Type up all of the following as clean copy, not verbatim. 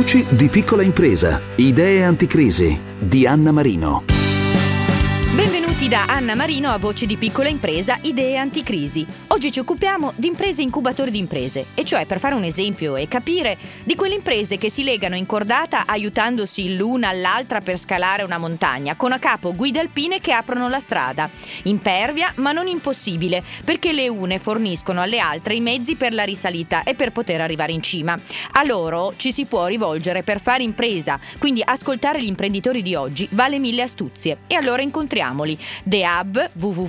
Voci di piccola impresa, idee anticrisi di Anna Marino. Benvenuti da Anna Marino a Voci di piccola impresa, idee anticrisi. Oggi ci occupiamo di imprese incubatori di imprese, e cioè per fare un esempio e capire di quelle imprese che si legano in cordata aiutandosi l'una all'altra per scalare una montagna, con a capo guide alpine che aprono la strada. Impervia ma non impossibile, perché le une forniscono alle altre i mezzi per la risalita e per poter arrivare in cima. A loro ci si può rivolgere per fare impresa, quindi ascoltare gli imprenditori di oggi vale 1000 astuzie. E allora incontriamoli. The Hub,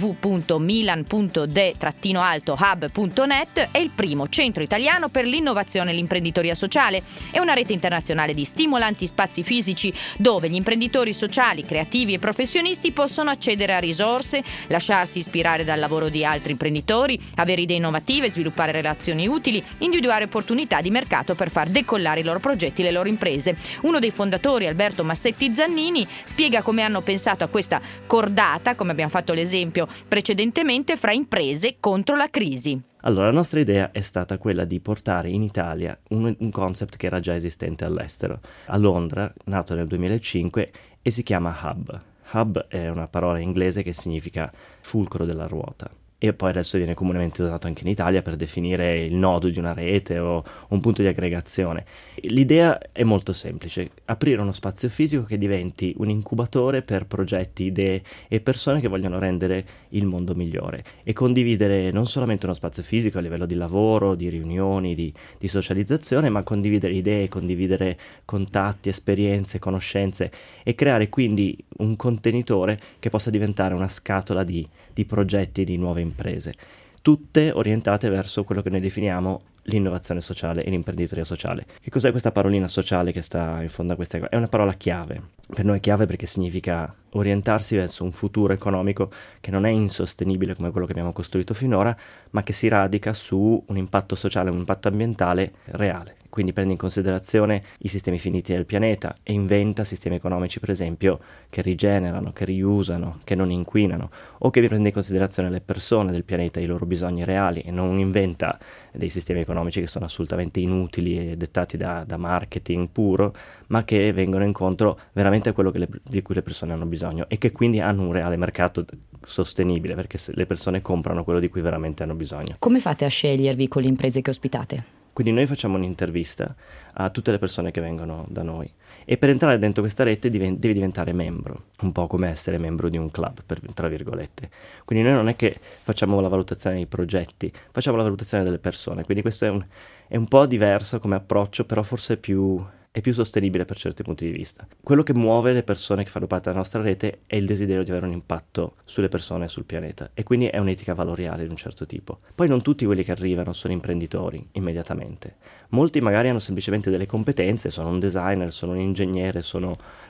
www.milan.de-hub.net, è il primo centro italiano per l'innovazione e l'imprenditoria sociale. È una rete internazionale di stimolanti spazi fisici dove gli imprenditori sociali, creativi e professionisti possono accedere a risorse, lasciarsi ispirare dal lavoro di altri imprenditori, avere idee innovative, sviluppare relazioni utili, individuare opportunità di mercato per far decollare i loro progetti e le loro imprese. Uno dei fondatori, Alberto Massetti Zannini, spiega come hanno pensato a questa cordata, come abbiamo fatto l'esempio precedentemente, fra imprese contro la crisi. Allora, la nostra idea è stata quella di portare in Italia un concept che era già esistente all'estero. A Londra, nato nel 2005, e si chiama Hub. Hub è una parola inglese che significa fulcro della ruota. E poi adesso viene comunemente usato anche in Italia per definire il nodo di una rete o un punto di aggregazione. L'idea è molto semplice: aprire uno spazio fisico che diventi un incubatore per progetti, idee e persone che vogliono rendere il mondo migliore, e condividere non solamente uno spazio fisico a livello di lavoro, di riunioni, di socializzazione, ma condividere idee, condividere contatti, esperienze, conoscenze, e creare quindi un contenitore che possa diventare una scatola di progetti, di nuove imprese, tutte orientate verso quello che noi definiamo l'innovazione sociale e l'imprenditoria sociale. Che cos'è questa parolina sociale che sta in fondo a queste cose? È una parola chiave. Per noi è chiave perché significa orientarsi verso un futuro economico che non è insostenibile come quello che abbiamo costruito finora, ma che si radica su un impatto sociale, un impatto ambientale reale. Quindi prende in considerazione i sistemi finiti del pianeta e inventa sistemi economici, per esempio, che rigenerano, che riusano, che non inquinano, o che prende in considerazione le persone del pianeta, i loro bisogni reali, e non inventa dei sistemi economici che sono assolutamente inutili e dettati da marketing puro, ma che vengono incontro veramente a quello di cui le persone hanno bisogno, e che quindi hanno un reale mercato sostenibile, perché le persone comprano quello di cui veramente hanno bisogno. Come fate a scegliervi con le imprese che ospitate? Quindi noi facciamo un'intervista a tutte le persone che vengono da noi, e per entrare dentro questa rete devi diventare membro, un po' come essere membro di un club, tra virgolette. Quindi noi non è che facciamo la valutazione dei progetti, facciamo la valutazione delle persone, quindi questo è un po' diverso come approccio, però forse è più sostenibile per certi punti di vista. Quello che muove le persone che fanno parte della nostra rete è il desiderio di avere un impatto sulle persone e sul pianeta, e quindi è un'etica valoriale di un certo tipo. Poi non tutti quelli che arrivano sono imprenditori immediatamente. Molti magari hanno semplicemente delle competenze, sono un designer, sono un ingegnere, sono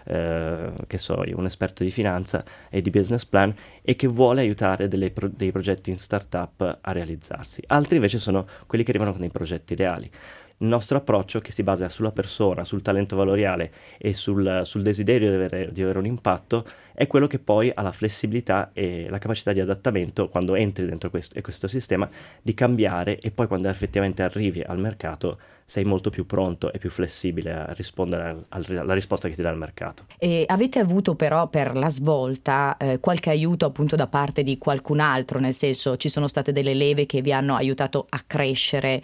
un esperto di finanza e di business plan, e che vuole aiutare dei progetti in startup a realizzarsi. Altri invece sono quelli che arrivano con dei progetti reali. Il nostro approccio, che si basa sulla persona, sul talento valoriale e sul desiderio di avere un impatto, è quello che poi ha la flessibilità e la capacità di adattamento, quando entri dentro questo sistema, di cambiare, e poi quando effettivamente arrivi al mercato sei molto più pronto e più flessibile a rispondere alla risposta che ti dà il mercato. E avete avuto però per la svolta qualche aiuto appunto da parte di qualcun altro, nel senso, ci sono state delle leve che vi hanno aiutato a crescere,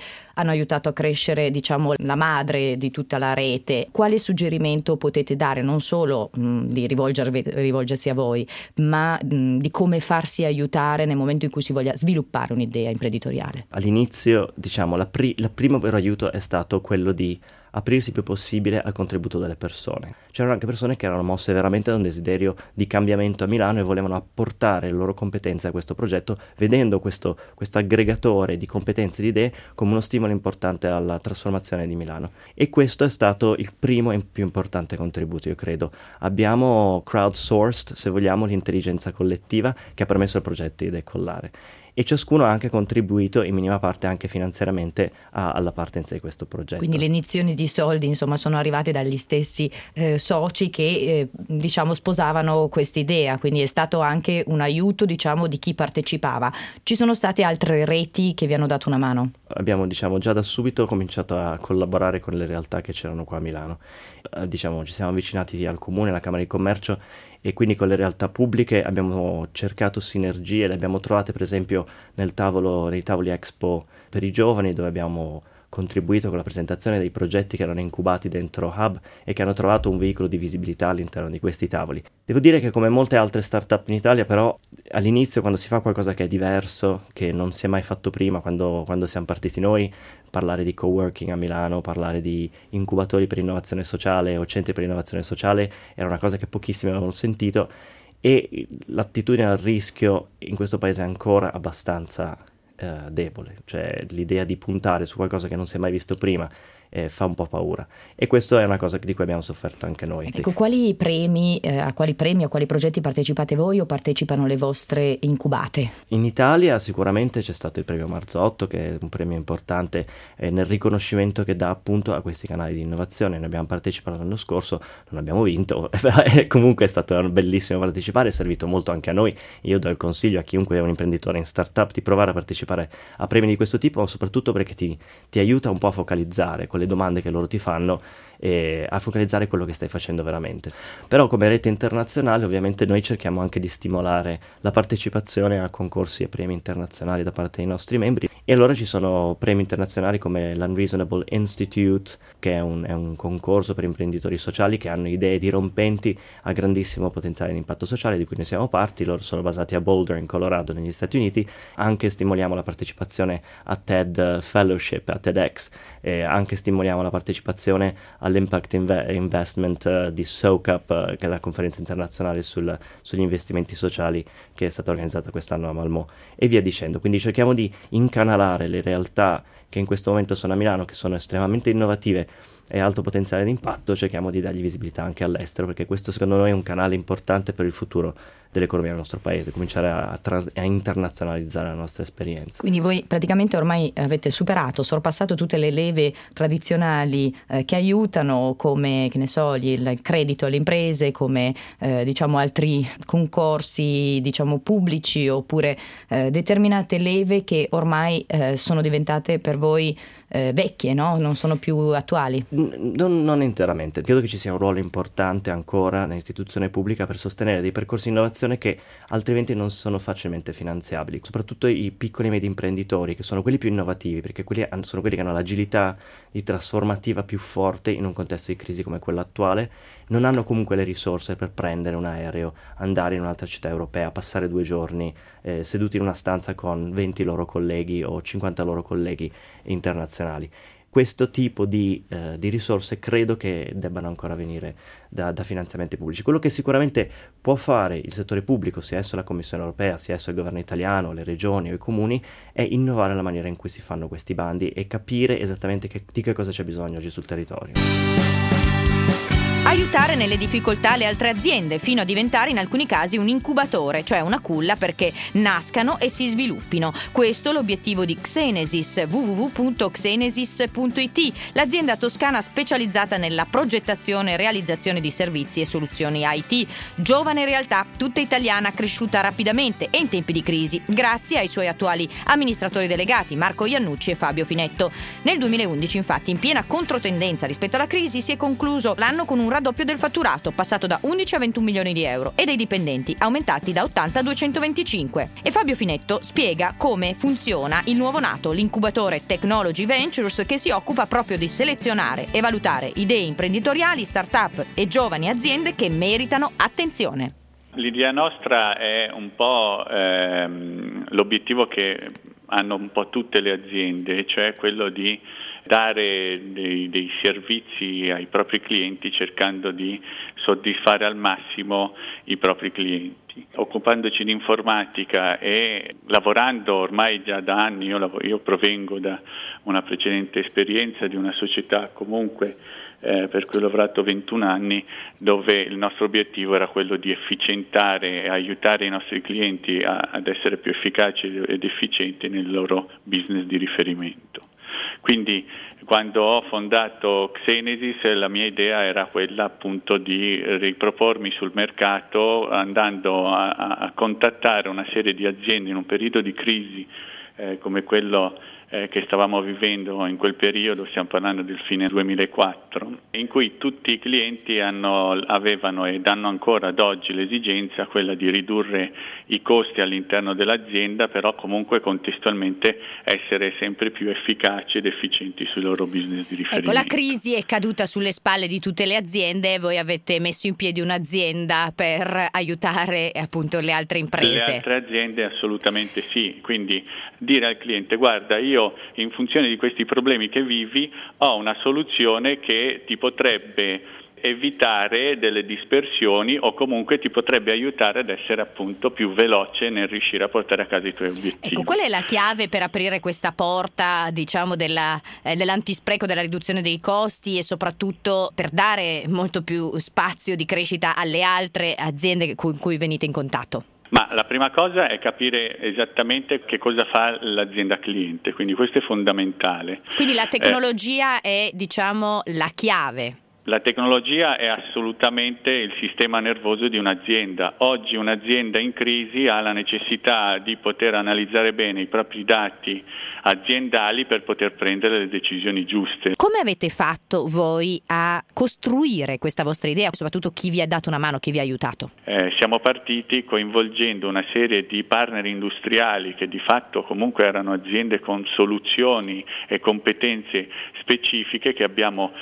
diciamo la madre di tutta la rete? Quale suggerimento potete dare, non solo di rivolgersi a voi, ma di come farsi aiutare nel momento in cui si voglia sviluppare un'idea imprenditoriale? All'inizio, diciamo, il primo vero aiuto è stato quello di aprirsi il più possibile al contributo delle persone. C'erano anche persone che erano mosse veramente da un desiderio di cambiamento a Milano e volevano apportare le loro competenze a questo progetto, vedendo questo aggregatore di competenze e di idee come uno stimolo importante alla trasformazione di Milano. E questo è stato il primo e più importante contributo, io credo. Abbiamo crowdsourced, se vogliamo, l'intelligenza collettiva che ha permesso al progetto di decollare. e ciascuno ha anche contribuito in minima parte anche finanziariamente alla partenza di questo progetto. Quindi le iniezioni di soldi insomma sono arrivate dagli stessi soci che diciamo sposavano quest'idea, quindi è stato anche un aiuto diciamo di chi partecipava. Ci sono state altre reti che vi hanno dato una mano? Abbiamo già da subito cominciato a collaborare con le realtà che c'erano qua a Milano. Ci siamo avvicinati al Comune, alla Camera di Commercio, e quindi con le realtà pubbliche abbiamo cercato sinergie, le abbiamo trovate per esempio nei tavoli Expo per i giovani, dove abbiamo contribuito con la presentazione dei progetti che erano incubati dentro Hub e che hanno trovato un veicolo di visibilità all'interno di questi tavoli. Devo dire che come molte altre start-up in Italia, però, all'inizio quando si fa qualcosa che è diverso, che non si è mai fatto prima, quando siamo partiti noi, parlare di coworking a Milano, parlare di incubatori per innovazione sociale o centri per innovazione sociale, era una cosa che pochissimi avevano sentito, e l'attitudine al rischio in questo paese è ancora abbastanza debole, cioè l'idea di puntare su qualcosa che non si è mai visto prima fa un po' paura, e questo è una cosa di cui abbiamo sofferto anche noi. Ecco, a quali premi, a quali progetti partecipate voi o partecipano le vostre incubate? In Italia sicuramente c'è stato il premio Marzotto, che è un premio importante nel riconoscimento che dà appunto a questi canali di innovazione. Noi abbiamo partecipato l'anno scorso, non abbiamo vinto, però comunque è stato bellissimo partecipare, è servito molto anche a noi. Io do il consiglio a chiunque è un imprenditore in startup di provare a partecipare a premi di questo tipo, soprattutto perché ti aiuta un po' a focalizzare le domande che loro ti fanno e a focalizzare quello che stai facendo veramente. Però come rete internazionale ovviamente noi cerchiamo anche di stimolare la partecipazione a concorsi e premi internazionali da parte dei nostri membri, e allora ci sono premi internazionali come l'Unreasonable Institute, che è un concorso per imprenditori sociali che hanno idee dirompenti a grandissimo potenziale di impatto sociale, di cui noi siamo parti. Loro sono basati a Boulder in Colorado negli Stati Uniti. Anche stimoliamo la partecipazione a TED Fellowship, a TEDx, anche stimoliamo la partecipazione all'Impact Investment di SOCAP, che è la conferenza internazionale sugli investimenti sociali, che è stata organizzata quest'anno a Malmö, e via dicendo. Quindi cerchiamo di incanalare le realtà che in questo momento sono a Milano, che sono estremamente innovative e alto potenziale di impatto, cerchiamo di dargli visibilità anche all'estero, perché questo secondo noi è un canale importante per il futuro dell'economia del nostro paese, cominciare a internazionalizzare la nostra esperienza. Quindi voi praticamente ormai avete sorpassato tutte le leve tradizionali che aiutano, come che ne so, il credito alle imprese, come diciamo altri concorsi diciamo pubblici, oppure determinate leve che ormai sono diventate per voi vecchie, no? Non sono più attuali. Non interamente. Credo che ci sia un ruolo importante ancora nell'istituzione pubblica per sostenere dei percorsi di innovazione che altrimenti non sono facilmente finanziabili, soprattutto i piccoli e medi imprenditori, che sono quelli più innovativi, perché sono quelli che hanno l'agilità di trasformativa più forte in un contesto di crisi come quello attuale. Non hanno comunque le risorse per prendere un aereo, andare in un'altra città europea, passare 2 giorni seduti in una stanza con 20 loro colleghi o 50 loro colleghi internazionali. Questo tipo di risorse credo che debbano ancora venire da finanziamenti pubblici. Quello che sicuramente può fare il settore pubblico, sia esso la Commissione europea, sia esso il governo italiano, le regioni o i comuni, è innovare la maniera in cui si fanno questi bandi e capire esattamente di che cosa c'è bisogno oggi sul territorio. Aiutare nelle difficoltà le altre aziende, fino a diventare in alcuni casi un incubatore, cioè una culla perché nascano e si sviluppino. Questo è l'obiettivo di Xenesis, www.xenesis.it, l'azienda toscana specializzata nella progettazione e realizzazione di servizi e soluzioni IT. Giovane realtà, tutta italiana, cresciuta rapidamente e in tempi di crisi, grazie ai suoi attuali amministratori delegati Marco Iannucci e Fabio Finetto. Nel 2011, infatti, in piena controtendenza rispetto alla crisi, si è concluso l'anno con un raddoppio del fatturato, passato da 11 a 21 milioni di euro, e dei dipendenti aumentati da 80 a 225. E Fabio Finetto spiega come funziona il nuovo nato, l'incubatore Technology Ventures, che si occupa proprio di selezionare e valutare idee imprenditoriali, start-up e giovani aziende che meritano attenzione. L'idea nostra è un po' l'obiettivo che hanno un po' tutte le aziende, cioè quello di dare dei servizi ai propri clienti cercando di soddisfare al massimo i propri clienti. Occupandoci di informatica e lavorando ormai già da anni, io provengo da una precedente esperienza di una società comunque per cui ho lavorato 21 anni, dove il nostro obiettivo era quello di efficientare e aiutare i nostri clienti ad essere più efficaci ed efficienti nel loro business di riferimento. Quindi quando ho fondato Xenesis la mia idea era quella appunto di ripropormi sul mercato, andando a contattare una serie di aziende in un periodo di crisi come quello che stavamo vivendo in quel periodo, stiamo parlando del fine 2004, in cui tutti i clienti avevano ed hanno ancora ad oggi l'esigenza quella di ridurre i costi all'interno dell'azienda, però comunque contestualmente essere sempre più efficaci ed efficienti sui loro business di riferimento. Ecco, la crisi è caduta sulle spalle di tutte le aziende e voi avete messo in piedi un'azienda per aiutare appunto le altre imprese. Le altre aziende assolutamente sì, quindi dire al cliente: guarda, io in funzione di questi problemi che vivi ho una soluzione che ti potrebbe evitare delle dispersioni o comunque ti potrebbe aiutare ad essere appunto più veloce nel riuscire a portare a casa i tuoi obiettivi. Ecco, qual è la chiave per aprire questa porta, diciamo, dell'antispreco, della riduzione dei costi e soprattutto per dare molto più spazio di crescita alle altre aziende con cui venite in contatto? Ma la prima cosa è capire esattamente che cosa fa l'azienda cliente, quindi questo è fondamentale. Quindi la tecnologia è, diciamo, la chiave. La tecnologia è assolutamente il sistema nervoso di un'azienda. Oggi un'azienda in crisi ha la necessità di poter analizzare bene i propri dati aziendali per poter prendere le decisioni giuste. Come avete fatto voi a costruire questa vostra idea? Soprattutto chi vi ha dato una mano, chi vi ha aiutato? Siamo partiti coinvolgendo una serie di partner industriali che di fatto comunque erano aziende con soluzioni e competenze specifiche che abbiamo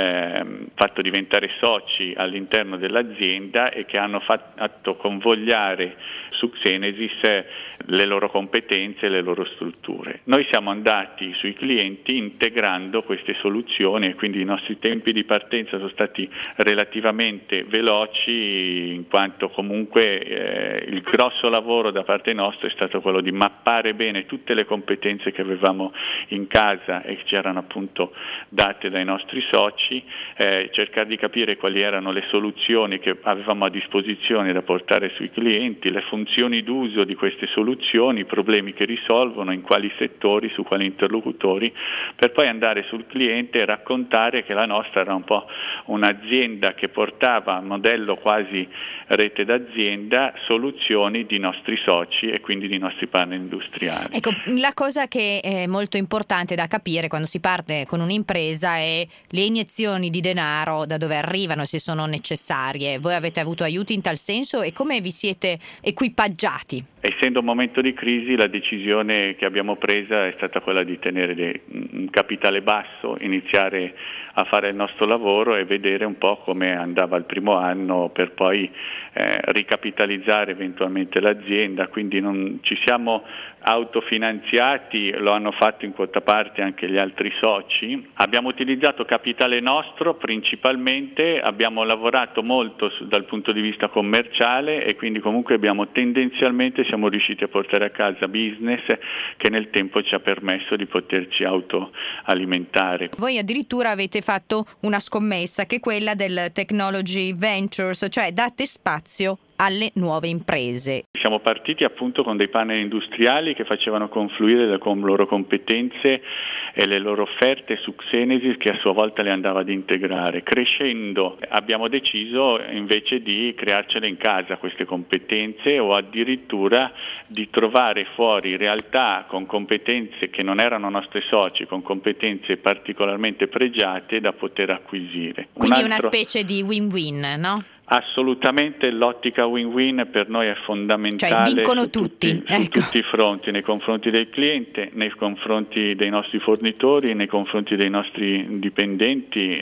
fatto diventare soci all'interno dell'azienda e che hanno fatto convogliare su Xenesis le loro competenze e le loro strutture. Noi siamo andati sui clienti integrando queste soluzioni e quindi i nostri tempi di partenza sono stati relativamente veloci, in quanto comunque il grosso lavoro da parte nostra è stato quello di mappare bene tutte le competenze che avevamo in casa e che ci erano appunto date dai nostri soci, cercare di capire quali erano le soluzioni che avevamo a disposizione da portare sui clienti, le funzioni d'uso di queste soluzioni, i problemi che risolvono, in quali settori, su quali interlocutori, per poi andare sul cliente e raccontare che la nostra era un po' un'azienda che portava a modello quasi rete d'azienda soluzioni di nostri soci e quindi di nostri partner industriali. Ecco, la cosa che è molto importante da capire quando si parte con un'impresa è le iniezioni di denaro, da dove arrivano, se sono necessarie. Voi avete avuto aiuti in tal senso e come vi siete equipaggiati? Essendo un momento di crisi, la decisione che abbiamo presa è stata quella di tenere un capitale basso, iniziare a fare il nostro lavoro e vedere un po' come andava il primo anno per poi ricapitalizzare eventualmente l'azienda, quindi non ci siamo autofinanziati, lo hanno fatto in quota parte anche gli altri soci. Abbiamo utilizzato capitale nostro principalmente, abbiamo lavorato molto dal punto di vista commerciale e quindi comunque tendenzialmente siamo riusciti a portare a casa business che nel tempo ci ha permesso di poterci autoalimentare. Voi addirittura avete fatto una scommessa che è quella del Technology Ventures, cioè date spazio alle nuove imprese. Siamo partiti appunto con dei partner industriali che facevano confluire le loro competenze e le loro offerte su Xenesis, che a sua volta le andava ad integrare. Crescendo abbiamo deciso invece di crearcele in casa queste competenze o addirittura di trovare fuori realtà con competenze che non erano nostri soci, con competenze particolarmente pregiate da poter acquisire. Quindi una specie di win-win, no? Assolutamente, l'ottica win-win per noi è fondamentale, cioè vincono tutti, su tutti i fronti, nei confronti del cliente, nei confronti dei nostri fornitori, nei confronti dei nostri dipendenti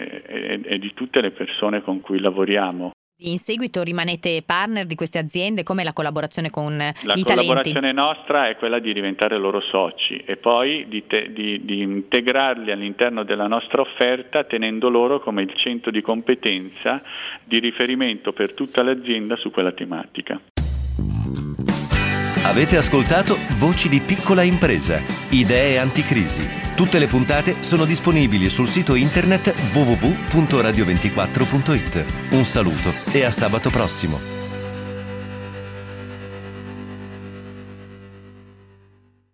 e di tutte le persone con cui lavoriamo. In seguito rimanete partner di queste aziende? Com'è la collaborazione con i talenti? La collaborazione nostra è quella di diventare loro soci e poi di integrarli all'interno della nostra offerta, tenendo loro come il centro di competenza di riferimento per tutta l'azienda su quella tematica. Avete ascoltato Voci di piccola impresa, idee anticrisi. Tutte le puntate sono disponibili sul sito internet www.radio24.it. Un saluto e a sabato prossimo.